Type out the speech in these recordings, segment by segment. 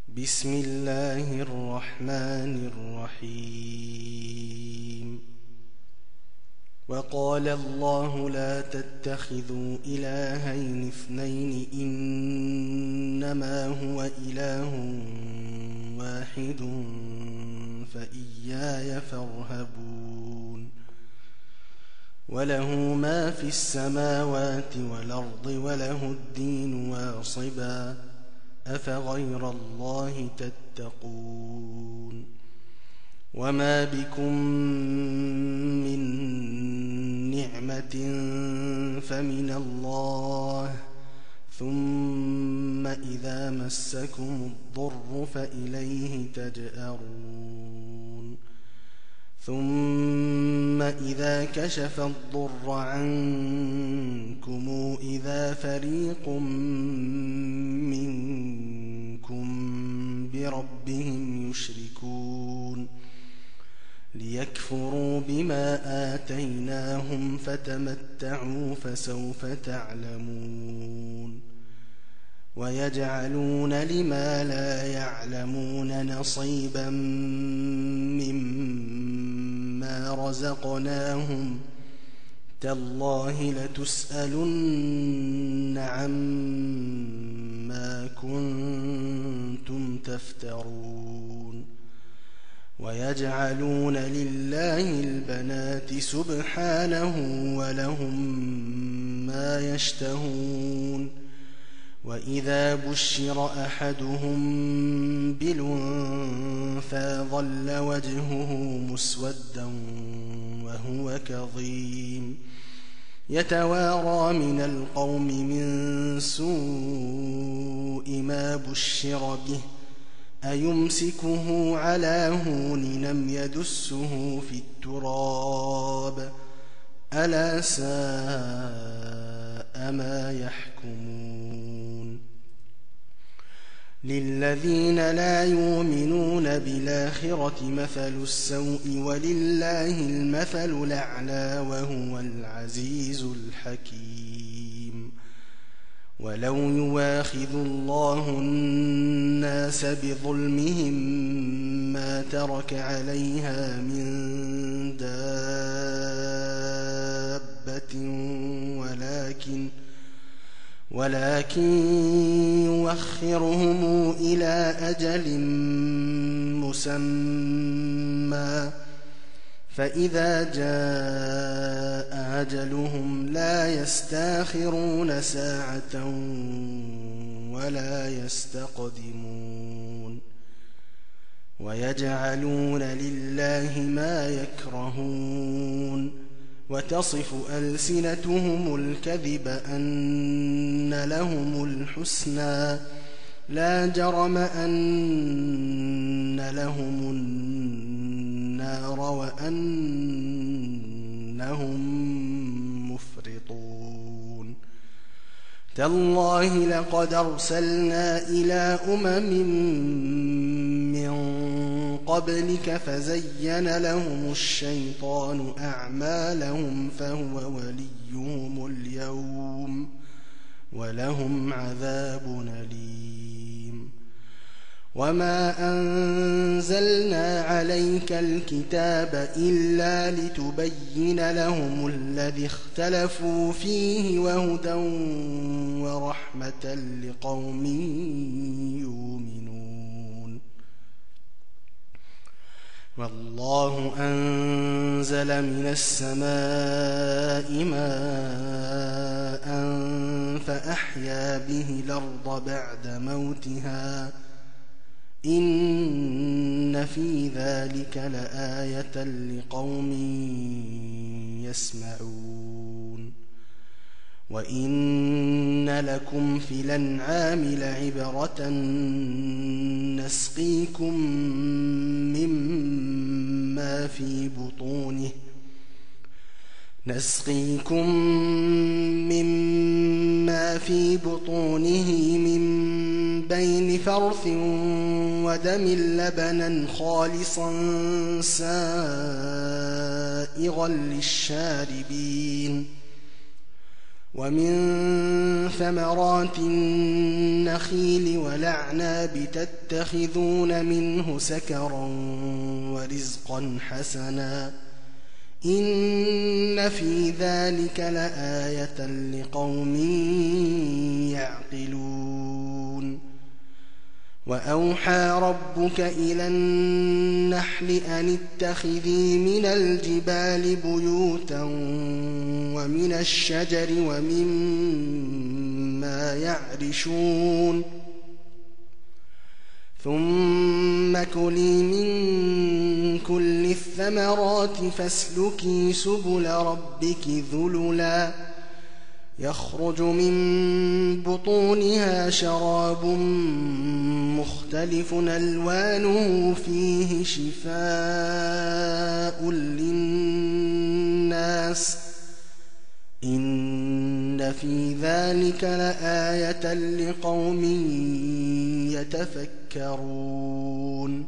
بسم الله الرحمن الرحيم. وقال الله لا تتخذوا إلهين اثنين إنما هو إله واحد فإياي فارهبون. وله ما في السماوات والأرض وله الدين واصبا أفغير الله تتقون. وما بكم من نعمة فمن الله ثم إذا مسكم الضر فإليه تجأرون. ثم إذا كشف الضر عنكم إذا فريق منكم بربهم يشركون ليكفروا بما آتيناهم فتمتعوا فسوف تعلمون. ويجعلون لما لا يعلمون نصيبا مما رزقناهم تالله لتسألن عما كنتم تفترون. ويجعلون لله البنات سبحانه ولهم ما يشتهون. وإذا بشر أحدهم بالأنثى ظل وجهه مسودا وهو كظيم يتوارى من القوم من سوء ما بشر به أيمسكه على هون أم يدسه في التراب ألا ساء ما يحكمون. للذين لا يؤمنون بالآخرة مثل السوء ولله المثل الأعلى وهو العزيز الحكيم. ولو يواخذ الله الناس بظلمهم ما ترك عليها من دابة ولكن يوخرهم إلى أجل مسمى فإذا جاء أجلهم لا يستأخرون ساعة ولا يستقدمون. ويجعلون لله ما يكرهون وتصف ألسنتهم الكذب أن لهم الحسنى لا جرم أن لهم النار وأنهم مفرطون. تالله لقد أرسلنا إلى من قبلك فزين لهم الشيطان أعمالهم فهو وليهم اليوم ولهم عذاب أليم. وما أنزلنا عليك الكتاب إلا لتبين لهم الذي اختلفوا فيه وهدى ورحمة لقوم يؤمنون. والله أنزل من السماء ماء فأحيا به الأرض بعد موتها إن في ذلك لآية لقوم يسمعون. وإن لكم في الأنعام لعبرة نسقيكم مما في بطونه من بين فرث ودم لبنا خالصا سائغا للشاربين ومن ثمرات النخيل والأعناب تتخذون منه سكرا ورزقا حسنا إن في ذلك لآية لقوم يعقلون وأوحى ربك إلى النحل أن اتخذي من الجبال بيوتا ومن الشجر ومما يعرشون ثم كلي من كل الثمرات فاسلكي سبل ربك ذللا يخرج من بطونها شراب مختلف ألوانه فيه شفاء للناس إن في ذلك لآية لقوم يتفكرون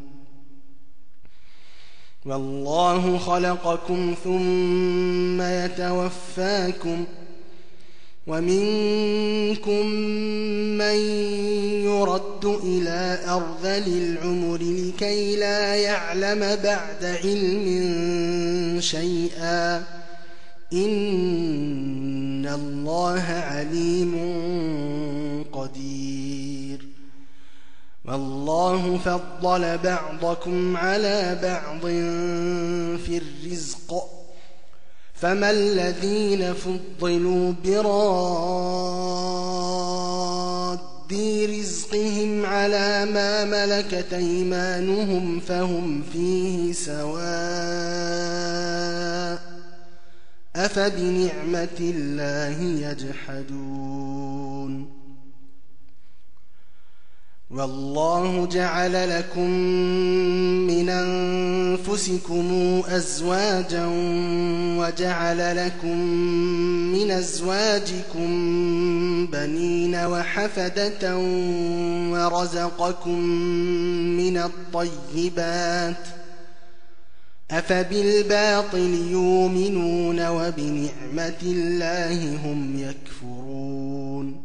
والله خلقكم ثم يتوفاكم ومنكم من يرد إلى أرذل العمر لكي لا يعلم بعد علم شيئا إن الله عليم قدير والله فضل بعضكم على بعض في الرزق فما الذين فضلوا براد رزقهم على ما ملكت أيمانهم فهم فيه سواء أفبنعمة الله يجحدون والله جعل لكم من أنفسكم أزواجا وجعل لكم من أزواجكم بنين وحفدة ورزقكم من الطيبات أفبالباطل يؤمنون وبنعمة الله هم يكفرون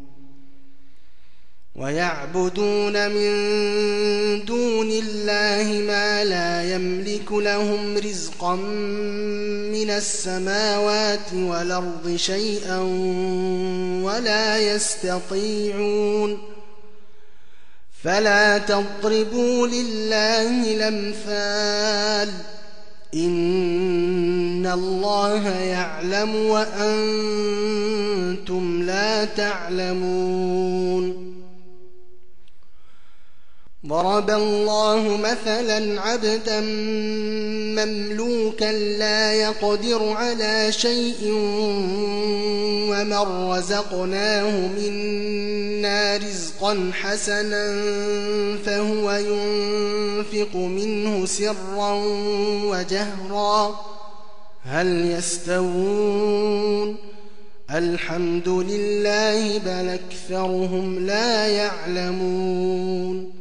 ويعبدون من دون الله ما لا يملك لهم رزقا من السماوات والأرض شيئا ولا يستطيعون فلا تضربوا لله الأمثال إن الله يعلم وأنتم لا تعلمون ضرب الله مثلا عبدا مملوكا لا يقدر على شيء ومن رزقناه منا رزقا حسنا فهو ينفق منه سرا وجهرا هل يستوون الحمد لله بل أكثرهم لا يعلمون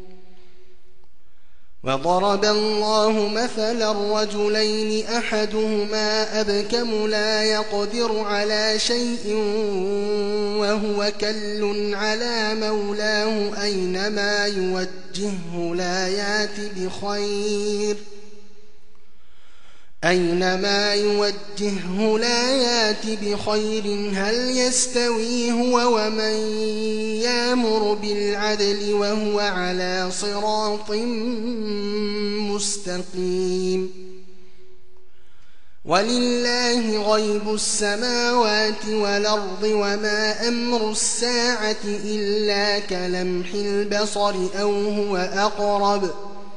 وضرب الله مثلا رجلين أحدهما أبكم لا يقدر على شيء وهو كل على مولاه أينما يوجهه لا يات بخير هل يستوي هو ومن يأمر بالعدل وهو على صراط مستقيم ولله غيب السماوات والأرض وما أمر الساعة إلا كلمح البصر أو هو أقرب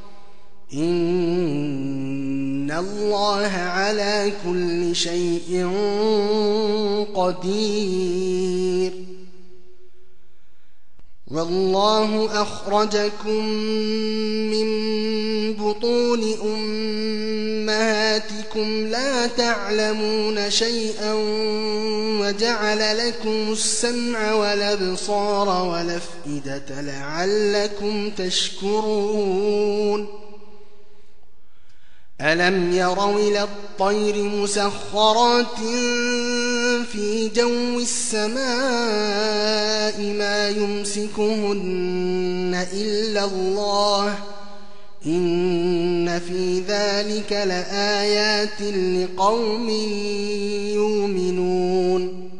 إن الله على كل شيء قدير والله أخرجكم من بطون أمهاتكم لا تعلمون شيئا وجعل لكم السمع والأبصار والأفئدة لعلكم تشكرون ألم يروا إلى الطير مسخرات في جو السماء ما يمسكهن إلا الله إن في ذلك لآيات لقوم يؤمنون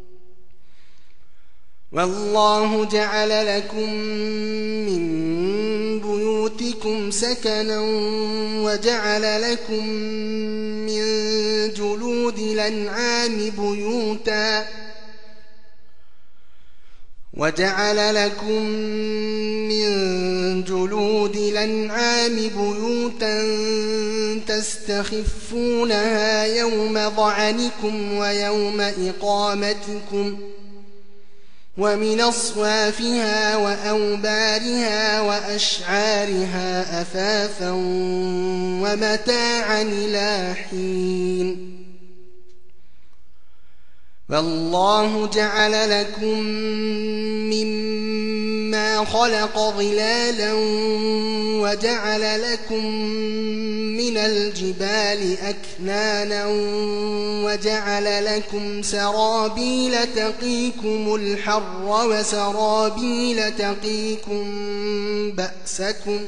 والله جعل لكم من بيوتكم سكنا وجعل لكم من جلود الأنعام بيوتا تستخفونها يوم ظعنكم ويوم إقامتكم ومن أصوافها وأوبارها وأشعارها أثاثا ومتاعا إلى حين والله جعل لكم مما خلق ظلالا وجعل لكم من الجبال أكنانا وجعل لكم سرابيل تقيكم الحر وسرابيل تقيكم بأسكم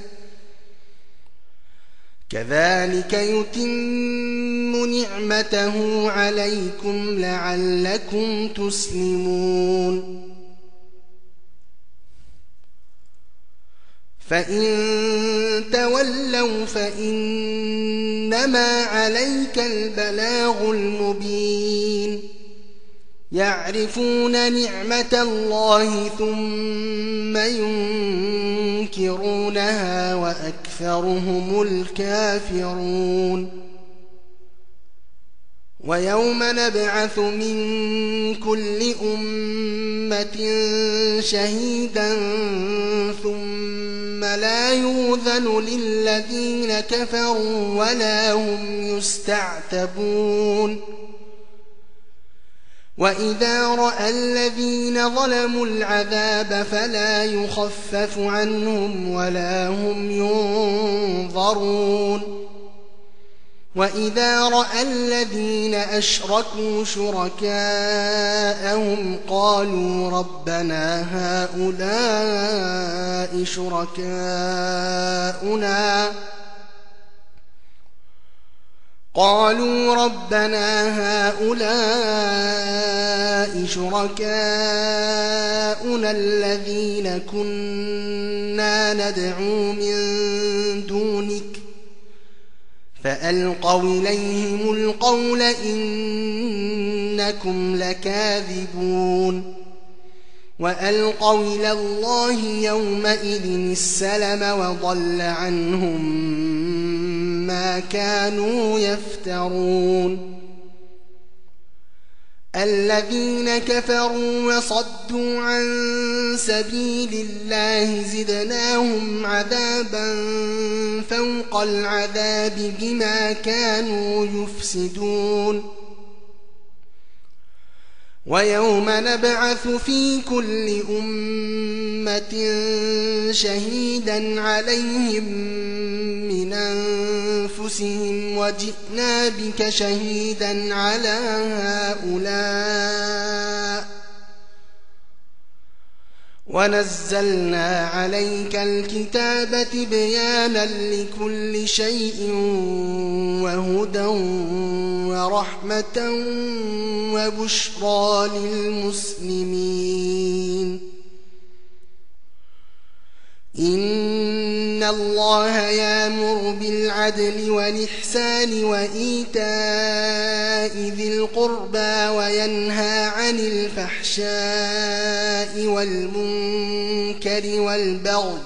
كذلك يتم نعمته عليكم لعلكم تسلمون فإن تولوا فإنما عليك البلاغ المبين يعرفون نعمة الله ثم ينكرونها وأكثرهم الكافرون ويوم نبعث من كل أمة شهيدا ثم لا يؤذن للذين كفروا ولا هم يستعتبون وإذا رأى الذين ظلموا العذاب فلا يخفف عنهم ولا هم ينظرون وإذا رأى الذين أشركوا شركاءهم قالوا ربنا هؤلاء شركاؤنا الذين كنا ندعو من دونك فألقوا إليهم القول إنكم لكاذبون وألقوا إلى الله يومئذ السلم وضل عنهم ما كانوا يفترون الذين كفروا وصدوا عن سبيل الله زدناهم عذابا فوق العذاب بما كانوا يفسدون ويوم نبعث في كل أمة شهيدا عليهم من أنفسهم وجئنا بك شهيدا على هؤلاء ونزلنا عليك الكتاب تبيانا لكل شيء وهدى ورحمة وبشرى للمسلمين إن الله يأمر بالعدل والإحسان وإيتاء ذي القربى وينهى عن الفحشاء والمنكر والبغي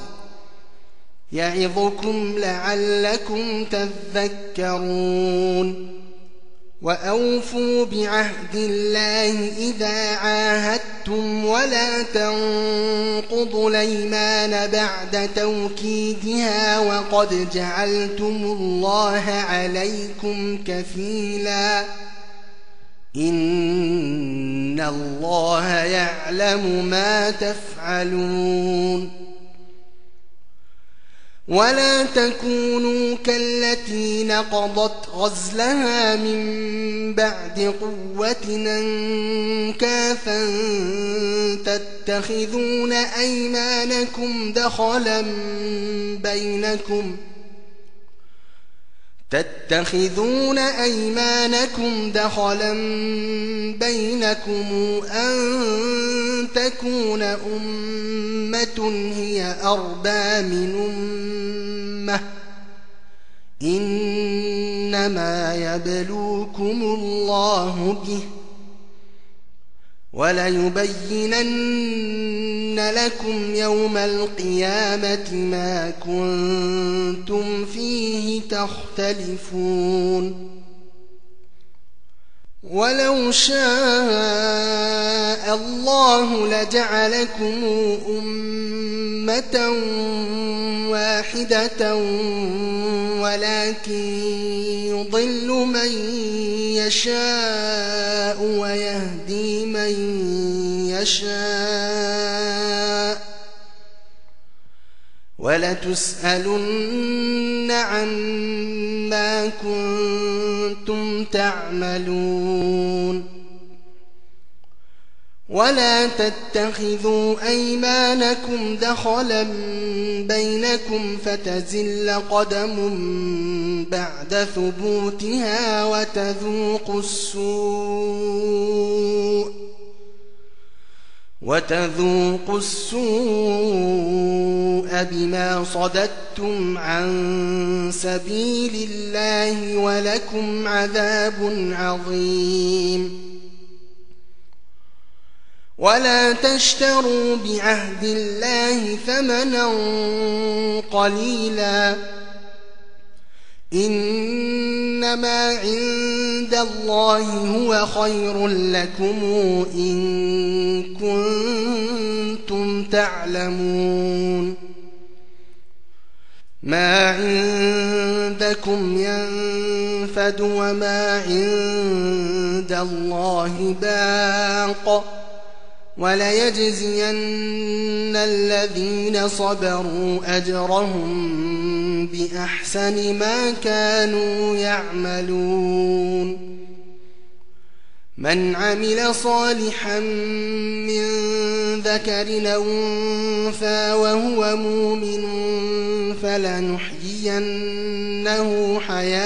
يعظكم لعلكم تذكرون وأوفوا بعهد الله إذا عاهدتم ولا تنقضوا الأيمان بعد توكيدها وقد جعلتم الله عليكم كفيلا إن الله يعلم ما تفعلون ولا تكونوا كالتي نقضت غزلها من بعد قوة أنكاثا تتخذون أيمانكم دخلا بينكم أن تكون أمة هي أربى من أمة إنما يبلوكم الله به وليبينن لكم يوم القيامة ما كنتم فيه تختلفون ولو شاء الله لجعلكم أمة واحدة ولكن يضل من يشاء ويهدي من يشاء ولتسألن عما كنتم تعملون ولا تتخذوا أيمانكم دخلا بينكم فتزل قدم بعد ثبوتها وتذوقوا السوء بما صددتم عن سبيل الله ولكم عذاب عظيم ولا تشتروا بعهد الله ثمنا قليلا إنما عند الله هو خير لكم إن كنتم تعلمون ما عندكم ينفد وما عند الله باق وليجزين الذين صبروا أجرهم بأحسن ما كانوا يعملون من عمل صالحا من ذكر أو أنثى وهو مؤمن فلنحيينه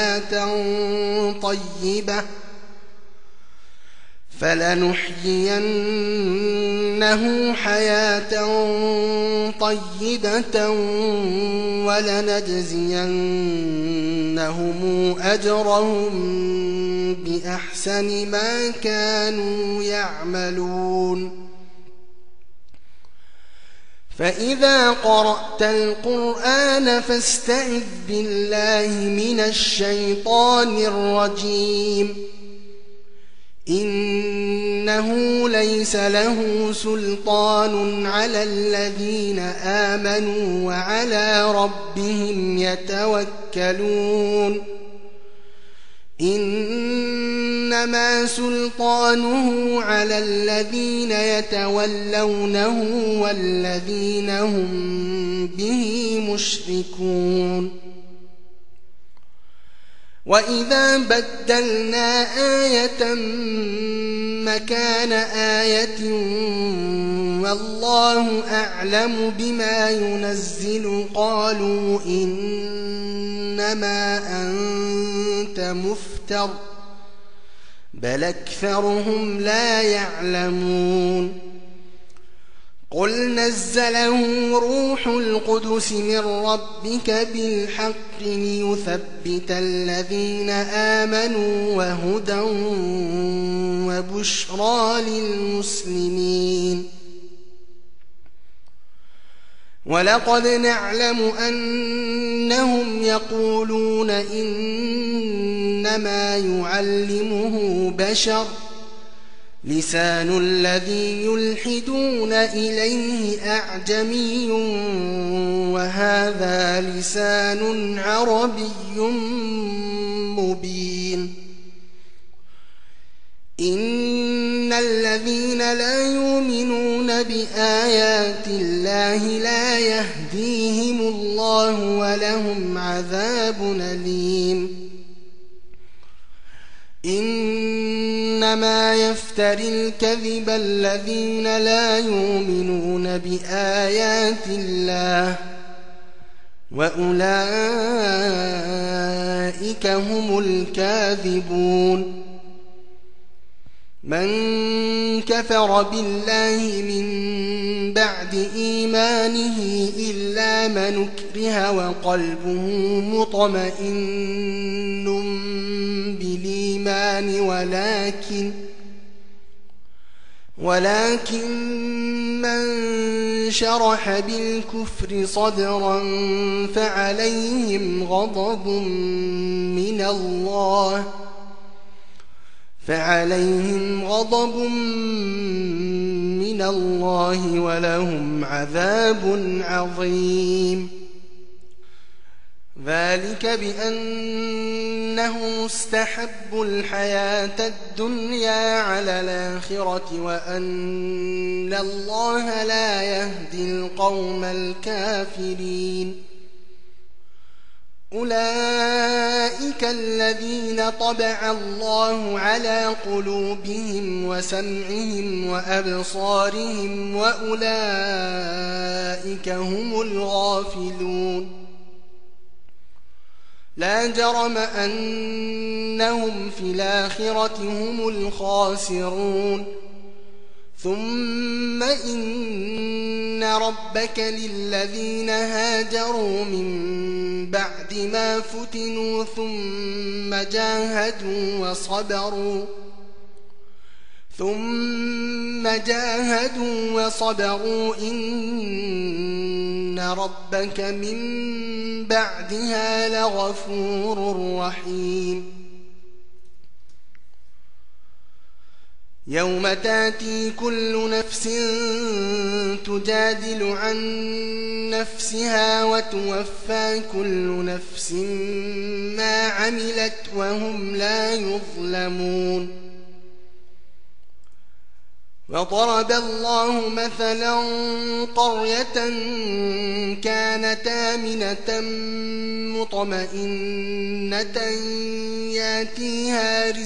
حياة طيبة ولنجزينهم أجرهم بأحسن ما كانوا يعملون فإذا قرأت القرآن فاستعذ بالله من الشيطان الرجيم إنه ليس له سلطان على الذين آمنوا وعلى ربهم يتوكلون إنما سلطانه على الذين يتولونه والذين هم به مشركون وإذا بدلنا آية مكان آية والله أعلم بما ينزل قالوا إنما أنت مفتر بل أكثرهم لا يعلمون قل نزله روح القدس من ربك بالحق ليثبت الذين آمنوا وهدى وبشرى للمسلمين ولقد نعلم أنهم يقولون إنما يعلمه بشر لسان الذي يلحدون إليه أعجمي وهذا لسان عربي مبين إن الذين لا يؤمنون بآيات الله لا يهديهم الله الله ولهم عذاب أليم إنما يفتري الكذب الذين لا يؤمنون بآيات الله وأولئك هم الكاذبون من كفر بالله من بعد إيمانه إلا من أكره وقلبه مطمئن بالإيمان ولكن من شرح بالكفر صدرا فعليهم غضب من الله ولهم عذاب عظيم ذلك بأنهم استحبوا الحياة الدنيا على الآخرة وأن الله لا يهدي القوم الكافرين أولئك الذين طبع الله على قلوبهم وسمعهم وأبصارهم وأولئك هم الغافلون لا جرم أنهم في الآخرة هم الخاسرون ثم إن ربك للذين هاجروا من بعد ما فتنوا ثم جاهدوا وصبروا إن ربك من بعدها لغفور رحيم يوم تاتي كل نفس تجادل عن نفسها وتوفى كل نفس ما عملت وهم لا يظلمون وضرب الله مثلا قرية كانت آمنة مطمئنة ياتيها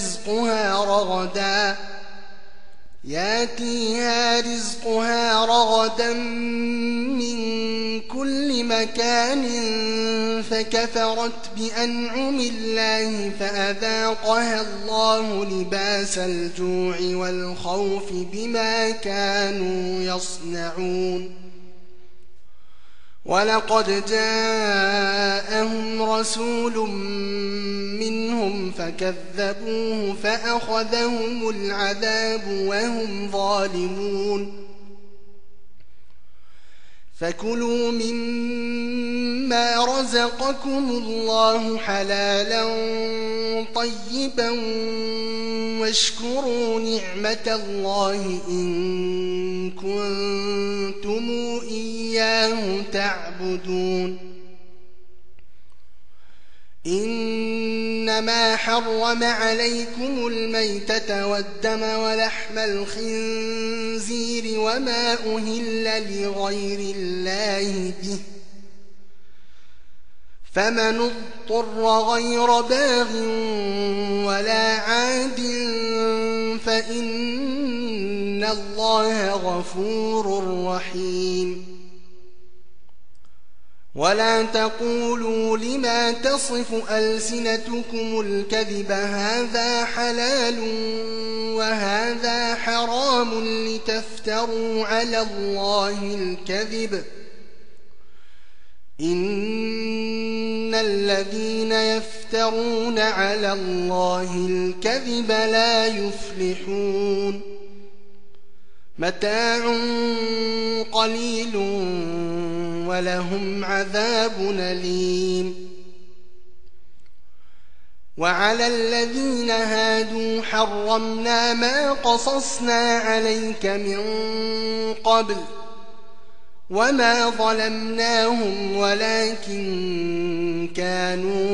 رزقها رغدا من كل مكان فكفرت بأنعم الله فأذاقها الله لباس الجوع والخوف بما كانوا يصنعون ولقد جاءهم رسول منهم فكذبوه فأخذهم العذاب وهم ظالمون فكلوا مما رزقكم الله حلالا طيبا واشكروا نعمة الله إن كنتم إياه تعبدون إنما حرم عليكم الميتة والدم ولحم الخنزير وما أهل لغير الله به فمن اضطر غير باغ ولا عاد فإن الله غفور رحيم ولا تقولوا لما تصف ألسنتكم الكذب هذا حلال وهذا حرام لتفتروا على الله الكذب إن الذين يفترون على الله الكذب لا يفلحون متاع قليل ولهم عذاب أليم وعلى الذين هادوا حرمنا ما قصصنا عليك من قبل وما ظلمناهم ولكن كانوا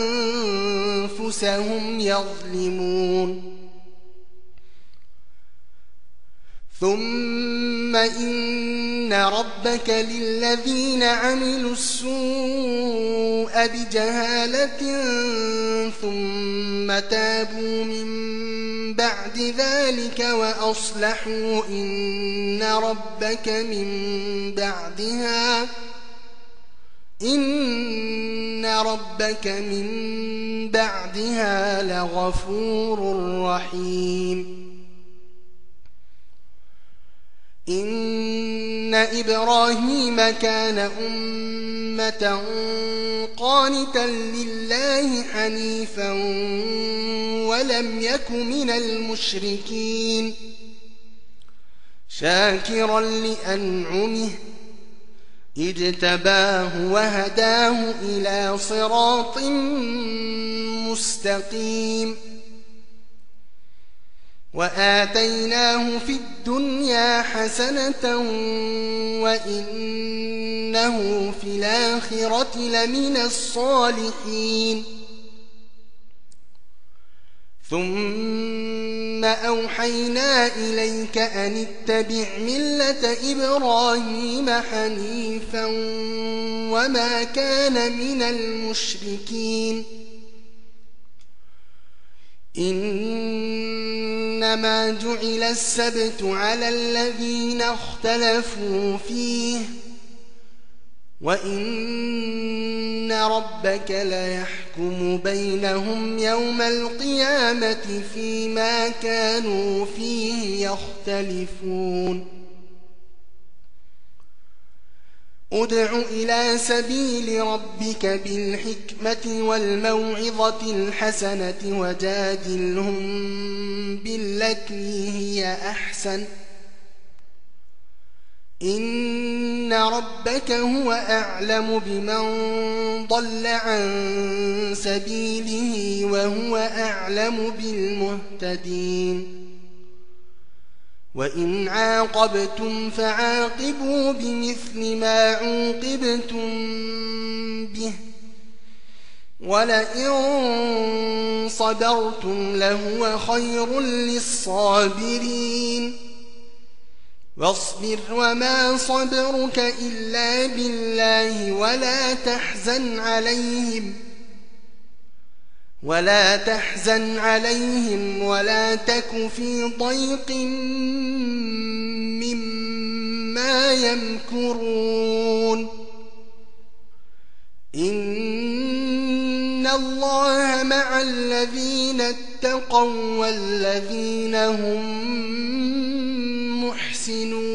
أنفسهم يظلمون ثم إن ربك للذين عملوا السوء بجهالة ثم تابوا من بعد ذلك وأصلحوا إن ربك من بعدها لغفور رحيم إن إبراهيم كان أمة قانتا لله حنيفا ولم يك من المشركين شاكرا لأنعمه اجتباه وهداه إلى صراط مستقيم وآتيناه في الدنيا حسنة وإنه في الآخرة لمن الصالحين ثم أوحينا إليك أن اتبع ملة إبراهيم حنيفا وما كان من المشركين إنما جعل السبت على الذين اختلفوا فيه وإن ربك ليحكم بينهم يوم القيامة فيما كانوا فيه يختلفون ادع إلى سبيل ربك بالحكمة والموعظة الحسنة وجادلهم بالتي هي أحسن إن ربك هو أعلم بمن ضل عن سبيله وهو أعلم بالمهتدين وإن عاقبتم فعاقبوا بمثل ما عوقبتم به ولئن صبرتم لهو خير للصابرين واصبر وما صبرك إلا بالله ولا تحزن عليهم ولا تك في ضيق مما يمكرون إن الله مع الذين اتقوا والذين هم محسنون